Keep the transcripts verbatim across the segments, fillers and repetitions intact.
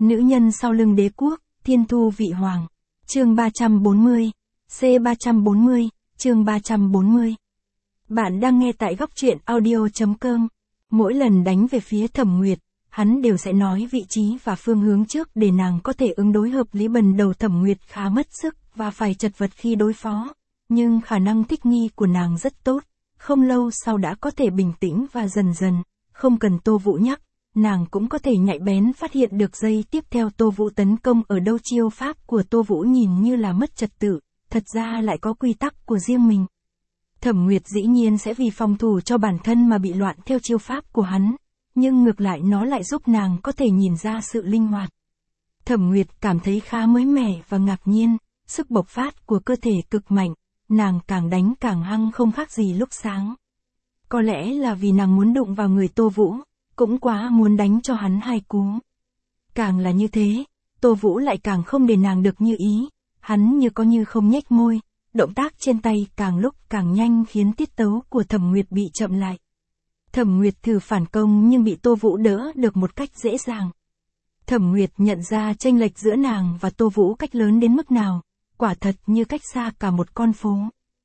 Nữ nhân sau lưng đế quốc, thiên thu vị hoàng. Chương ba trăm bốn mươi. C ba trăm bốn mươi, chương ba trăm bốn mươi. Bạn đang nghe tại góc truyện audio chấm com. Mỗi lần đánh về phía Thẩm Nguyệt, hắn đều sẽ nói vị trí và phương hướng trước để nàng có thể ứng đối hợp lý. Bần đầu Thẩm Nguyệt khá mất sức và phải chật vật khi đối phó, nhưng khả năng thích nghi của nàng rất tốt, không lâu sau đã có thể bình tĩnh và dần dần, không cần Tô Vũ nhắc, nàng cũng có thể nhạy bén phát hiện được giây tiếp theo Tô Vũ tấn công ở đâu. Chiêu pháp của Tô Vũ nhìn như là mất trật tự, thật ra lại có quy tắc của riêng mình. Thẩm Nguyệt dĩ nhiên sẽ vì phòng thủ cho bản thân mà bị loạn theo chiêu pháp của hắn, nhưng ngược lại nó lại giúp nàng có thể nhìn ra sự linh hoạt. Thẩm Nguyệt cảm thấy khá mới mẻ và ngạc nhiên, sức bộc phát của cơ thể cực mạnh, nàng càng đánh càng hăng không khác gì lúc sáng. Có lẽ là vì nàng muốn đụng vào người Tô Vũ, cũng quá muốn đánh cho hắn hai cú. Càng là như thế, Tô Vũ lại càng không để nàng được như ý, hắn như có như không nhếch môi, động tác trên tay càng lúc càng nhanh khiến tiết tấu của Thẩm Nguyệt bị chậm lại. Thẩm Nguyệt thử phản công nhưng bị Tô Vũ đỡ được một cách dễ dàng. Thẩm Nguyệt nhận ra chênh lệch giữa nàng và Tô Vũ cách lớn đến mức nào, quả thật như cách xa cả một con phố.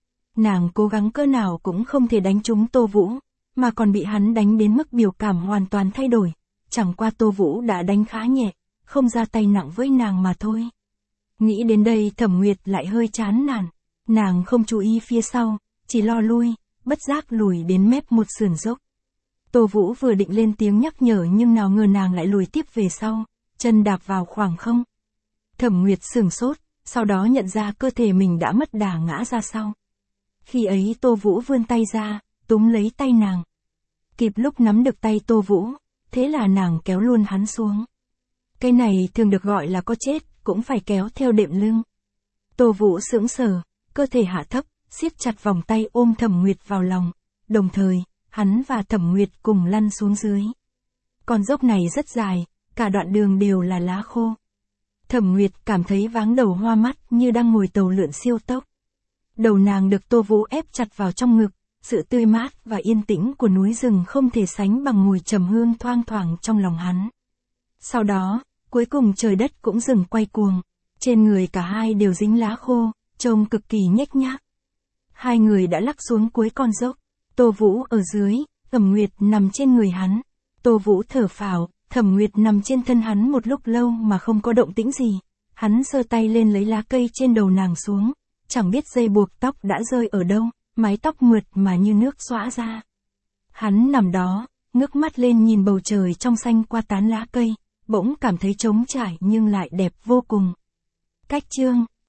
Nàng cố gắng cỡ nào cũng không thể đánh trúng Tô Vũ, mà còn bị hắn đánh đến mức biểu cảm hoàn toàn thay đổi, chẳng qua Tô Vũ đã đánh khá nhẹ, không ra tay nặng với nàng mà thôi. Nghĩ đến đây Thẩm Nguyệt lại hơi chán nản, nàng không chú ý phía sau, chỉ lo lui, bất giác lùi đến mép một sườn dốc. Tô Vũ vừa định lên tiếng nhắc nhở nhưng nào ngờ nàng lại lùi tiếp về sau, chân đạp vào khoảng không. Thẩm Nguyệt sửng sốt, sau đó nhận ra cơ thể mình đã mất đà ngã ra sau. Khi ấy Tô Vũ vươn tay ra, túm lấy tay nàng. Kịp lúc nắm được tay Tô Vũ, thế là nàng kéo luôn hắn xuống. Cái này thường được gọi là có chết, cũng phải kéo theo đệm lưng. Tô Vũ sững sờ, cơ thể hạ thấp, siết chặt vòng tay ôm Thẩm Nguyệt vào lòng, đồng thời, hắn và Thẩm Nguyệt cùng lăn xuống dưới. Con dốc này rất dài, cả đoạn đường đều là lá khô. Thẩm Nguyệt cảm thấy váng đầu hoa mắt như đang ngồi tàu lượn siêu tốc. Đầu nàng được Tô Vũ ép chặt vào trong ngực, sự tươi mát và yên tĩnh của núi rừng không thể sánh bằng mùi trầm hương thoang thoảng trong lòng hắn. Sau đó, cuối cùng trời đất cũng dừng quay cuồng, trên người cả hai đều dính lá khô, trông cực kỳ nhếch nhác. Hai người đã lắc xuống cuối con dốc, Tô Vũ ở dưới, Thẩm Nguyệt nằm trên người hắn. Tô Vũ thở phào, Thẩm Nguyệt nằm trên thân hắn một lúc lâu mà không có động tĩnh gì. Hắn giơ tay lên lấy lá cây trên đầu nàng xuống, chẳng biết dây buộc tóc đã rơi ở đâu, mái tóc mượt mà như nước xõa ra. Hắn nằm đó, ngước mắt lên nhìn bầu trời trong xanh qua tán lá cây, bỗng cảm thấy trống trải nhưng lại đẹp vô cùng. Cách chương